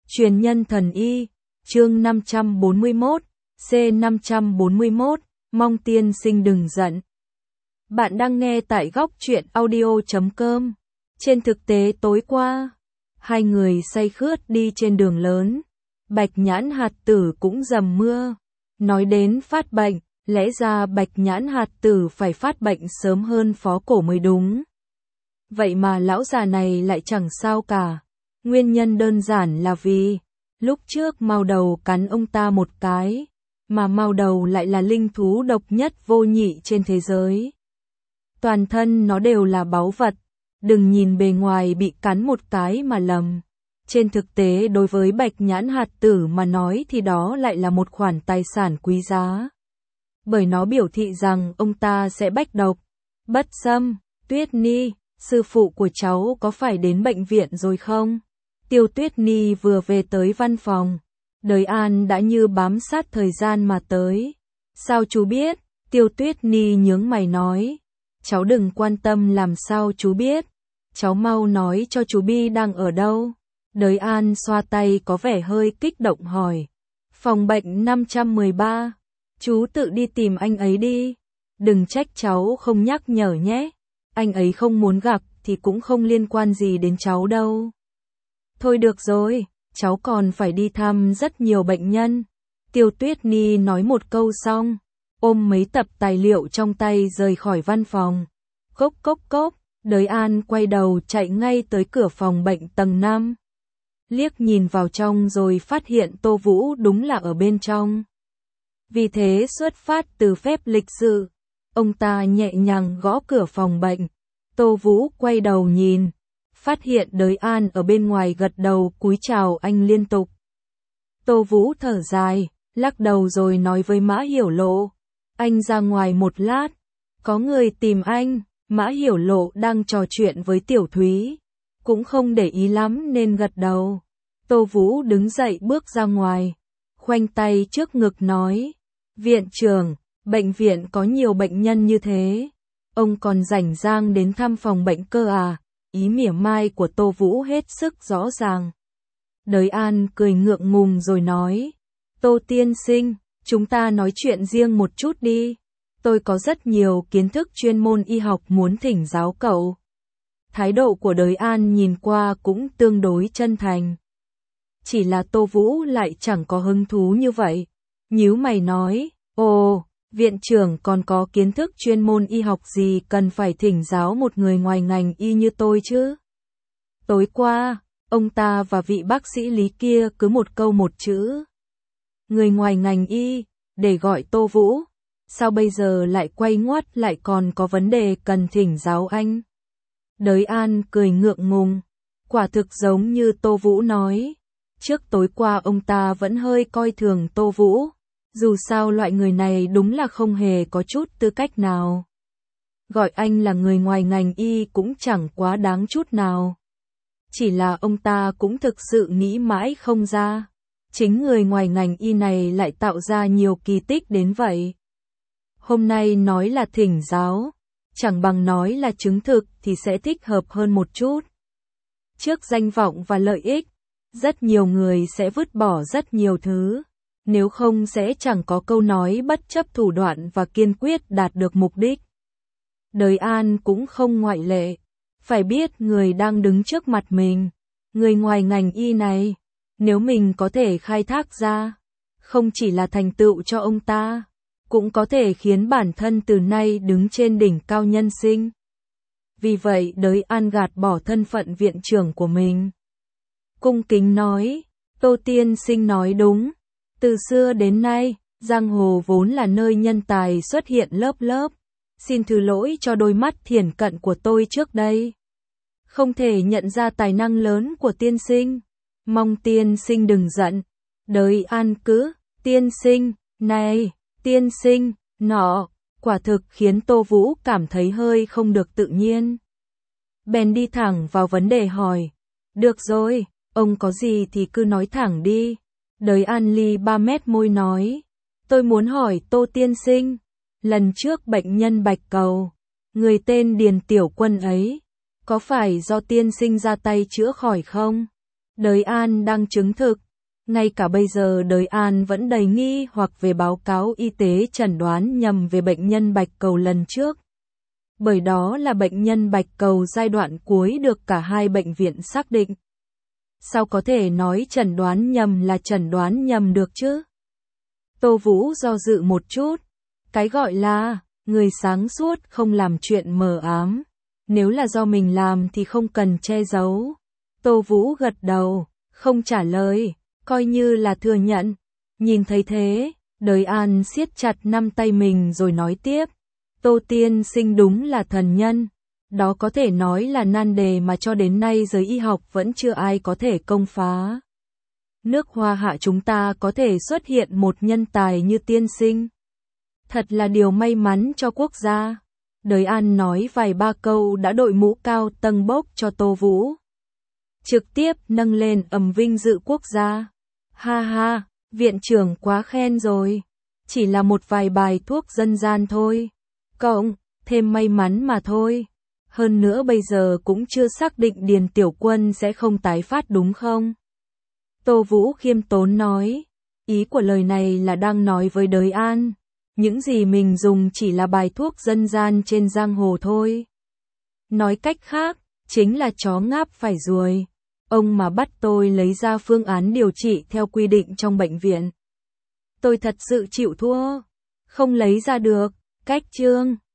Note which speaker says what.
Speaker 1: Truyền nhân thần y, chương 541, C541, mong tiên sinh đừng giận. Bạn đang nghe tại góc truyện audio.com. Trên thực tế tối qua, hai người say khướt đi trên đường lớn. Bạch Nhãn Hạt Tử cũng dầm mưa. Nói đến phát bệnh, lẽ ra Bạch Nhãn Hạt Tử phải phát bệnh sớm hơn Phó Cổ mới đúng. Vậy mà lão già này lại chẳng sao cả. Nguyên nhân đơn giản là vì lúc trước Mao Đầu cắn ông ta một cái, mà Mao Đầu lại là linh thú độc nhất vô nhị trên thế giới. Toàn thân nó đều là báu vật, đừng nhìn bề ngoài bị cắn một cái mà lầm. Trên thực tế đối với Bạch Nhãn Hạt Tử mà nói thì đó lại là một khoản tài sản quý giá. Bởi nó biểu thị rằng ông ta sẽ bách độc. Bất Sâm, Tuyết Ni, sư phụ của cháu có phải đến bệnh viện rồi không? Tiêu Tuyết Ni vừa về tới văn phòng. Đời An đã như bám sát thời gian mà tới. Sao chú biết? Tiêu Tuyết Ni nhướng mày nói. Cháu đừng quan tâm làm sao chú biết. Cháu mau nói cho chú Bi đang ở đâu. Đời An xoa tay có vẻ hơi kích động hỏi. Phòng bệnh 513. Chú tự đi tìm anh ấy đi. Đừng trách cháu không nhắc nhở nhé. Anh ấy không muốn gặp thì cũng không liên quan gì đến cháu đâu. Thôi được rồi, cháu còn phải đi thăm rất nhiều bệnh nhân. Tiêu Tuyết Ni nói một câu xong, ôm mấy tập tài liệu trong tay rời khỏi văn phòng. Cốc cốc cốc, Đới An quay đầu chạy ngay tới cửa phòng bệnh tầng 5. Liếc nhìn vào trong rồi phát hiện Tô Vũ đúng là ở bên trong. Vì thế xuất phát từ phép lịch sự, ông ta nhẹ nhàng gõ cửa phòng bệnh. Tô Vũ quay đầu nhìn, phát hiện Đới An ở bên ngoài gật đầu cúi chào anh liên tục. Tô Vũ thở dài, lắc đầu rồi nói với Mã Hiểu Lộ, anh ra ngoài một lát, có người tìm anh. Mã Hiểu Lộ đang trò chuyện với Tiểu Thúy, cũng không để ý lắm nên gật đầu. Tô Vũ đứng dậy bước ra ngoài, khoanh tay trước ngực nói, viện trưởng, bệnh viện có nhiều bệnh nhân như thế, ông còn rảnh rang đến thăm phòng bệnh cơ à? Ý mỉa mai của Tô Vũ hết sức rõ ràng. Đới An cười ngượng ngùng rồi nói, Tô tiên sinh, chúng ta nói chuyện riêng một chút đi. Tôi có rất nhiều kiến thức chuyên môn y học muốn thỉnh giáo cậu. Thái độ của Đới An nhìn qua cũng tương đối chân thành. Chỉ là Tô Vũ lại chẳng có hứng thú như vậy. Nhíu mày nói, ồ, viện trưởng còn có kiến thức chuyên môn y học gì cần phải thỉnh giáo một người ngoài ngành y như tôi chứ? Tối qua, ông ta và vị bác sĩ Lý kia cứ một câu một chữ. Người ngoài ngành y, để gọi Tô Vũ. Sao bây giờ lại quay ngoắt lại còn có vấn đề cần thỉnh giáo anh? Đới An cười ngượng ngùng, quả thực giống như Tô Vũ nói. Trước tối qua ông ta vẫn hơi coi thường Tô Vũ, dù sao loại người này đúng là không hề có chút tư cách nào. Gọi anh là người ngoài ngành y cũng chẳng quá đáng chút nào. Chỉ là ông ta cũng thực sự nghĩ mãi không ra, chính người ngoài ngành y này lại tạo ra nhiều kỳ tích đến vậy. Hôm nay nói là thỉnh giáo, chẳng bằng nói là chứng thực thì sẽ thích hợp hơn một chút. Trước danh vọng và lợi ích, rất nhiều người sẽ vứt bỏ rất nhiều thứ, nếu không sẽ chẳng có câu nói bất chấp thủ đoạn và kiên quyết đạt được mục đích. Đới An cũng không ngoại lệ, phải biết người đang đứng trước mặt mình, người ngoài ngành y này, nếu mình có thể khai thác ra, không chỉ là thành tựu cho ông ta, cũng có thể khiến bản thân từ nay đứng trên đỉnh cao nhân sinh. Vì vậy Đới An gạt bỏ thân phận viện trưởng của mình. Cung kính nói, Tô tiên sinh nói đúng. Từ xưa đến nay, giang hồ vốn là nơi nhân tài xuất hiện lớp lớp. Xin thứ lỗi cho đôi mắt thiển cận của tôi trước đây. Không thể nhận ra tài năng lớn của tiên sinh. Mong tiên sinh đừng giận. Đới An cứ, tiên sinh, này, tiên sinh, nọ, quả thực khiến Tô Vũ cảm thấy hơi không được tự nhiên. Bèn đi thẳng vào vấn đề hỏi. Được rồi, ông có gì thì cứ nói thẳng đi. Đới An ly 3 mét môi nói. Tôi muốn hỏi Tô tiên sinh. Lần trước bệnh nhân Bạch Cầu, người tên Điền Tiểu Quân ấy, có phải do tiên sinh ra tay chữa khỏi không? Đới An đang chứng thực. Ngay cả bây giờ Đới An vẫn đầy nghi hoặc về báo cáo y tế chẩn đoán nhầm về bệnh nhân bạch cầu lần trước. Bởi đó là bệnh nhân bạch cầu giai đoạn cuối được cả hai bệnh viện xác định. Sao có thể nói chẩn đoán nhầm là chẩn đoán nhầm được chứ? Tô Vũ do dự một chút. Cái gọi là, người sáng suốt không làm chuyện mờ ám. Nếu là do mình làm thì không cần che giấu. Tô Vũ gật đầu, không trả lời, coi như là thừa nhận. Nhìn thấy thế, Đới An siết chặt năm tay mình rồi nói tiếp. Tô tiên sinh đúng là thần nhân. Đó có thể nói là nan đề mà cho đến nay giới y học vẫn chưa ai có thể công phá. Nước Hoa Hạ chúng ta có thể xuất hiện một nhân tài như tiên sinh. Thật là điều may mắn cho quốc gia. Đới An nói vài ba câu đã đội mũ cao tầng bốc cho Tô Vũ. Trực tiếp nâng lên vinh dự quốc gia. Ha ha, viện trưởng quá khen rồi. Chỉ là một vài bài thuốc dân gian thôi. Cộng, thêm may mắn mà thôi. Hơn nữa bây giờ cũng chưa xác định Điền Tiểu Quân sẽ không tái phát đúng không? Tô Vũ khiêm tốn nói. Ý của lời này là đang nói với Đới An. Những gì mình dùng chỉ là bài thuốc dân gian trên giang hồ thôi. Nói cách khác, chính là chó ngáp phải ruồi. Ông mà bắt tôi lấy ra phương án điều trị theo quy định trong bệnh viện. Tôi thật sự chịu thua. Không lấy ra được. Cách chương